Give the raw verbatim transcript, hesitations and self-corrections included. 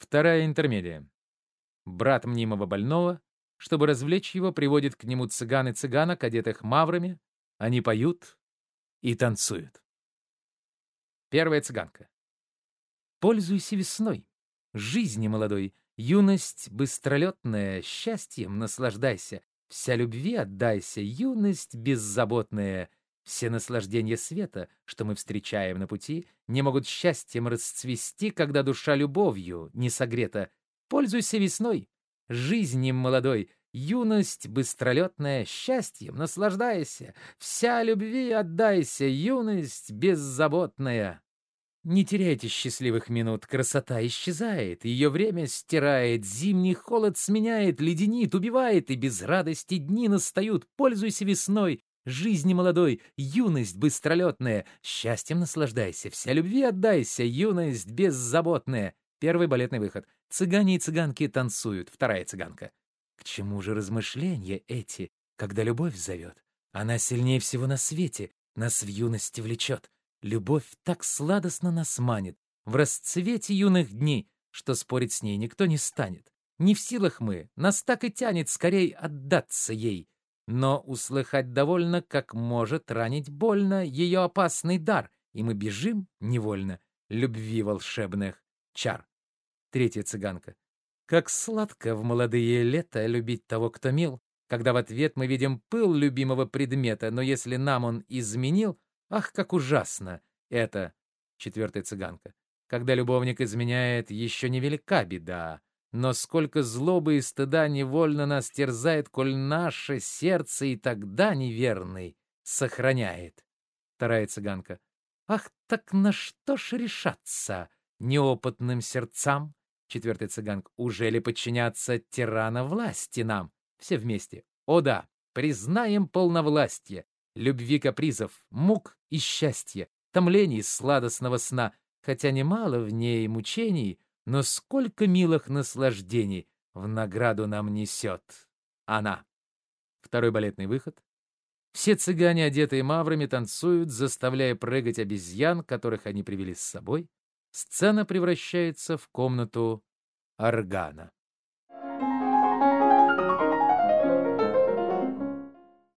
Вторая интермедия. Брат мнимого больного, чтобы развлечь его, приводит к нему цыган и цыганок, одетых маврами. Они поют и танцуют. Первая цыганка. Пользуйся весной, жизни молодой, юность быстролетная, счастьем наслаждайся, вся любви отдайся, юность беззаботная. Все наслаждения света, что мы встречаем на пути, не могут счастьем расцвести, когда душа любовью не согрета. Пользуйся весной, жизнью молодой, юность быстролетная, счастьем наслаждайся, вся любви отдайся, юность беззаботная. Не теряйте счастливых минут, красота исчезает, ее время стирает, зимний холод сменяет, леденит, убивает, и без радости дни настают. Пользуйся весной, жизни молодой, юность быстролетная, счастьем наслаждайся, вся любви отдайся, юность беззаботная. Первый балетный выход. Цыгане и цыганки танцуют. Вторая цыганка. К чему же размышления эти, когда любовь зовет? Она сильнее всего на свете, нас в юности влечет. Любовь так сладостно нас манит, в расцвете юных дней, что спорить с ней никто не станет. Не в силах мы, нас так и тянет скорей отдаться ей. Но услыхать довольно, как может ранить больно ее опасный дар, и мы бежим невольно любви волшебных чар. Третья цыганка. Как сладко в молодые лета любить того, кто мил, когда в ответ мы видим пыл любимого предмета, но если нам он изменил, ах, как ужасно это! Четвертая цыганка. Когда любовник изменяет, еще невелика беда, но сколько злобы и стыда невольно нас терзает, коль наше сердце и тогда неверный сохраняет. Вторая цыганка. Ах, так на что ж решаться неопытным сердцам? Четвертая цыганка. Ужели подчиняться тирана власти нам? Все вместе. О да, признаем полновластие. Любви капризов, мук и счастья, томлений сладостного сна, хотя немало в ней мучений, но сколько милых наслаждений в награду нам несет она. Второй балетный выход. Все цыгане, одетые маврами, танцуют, заставляя прыгать обезьян, которых они привели с собой. Сцена превращается в комнату органа.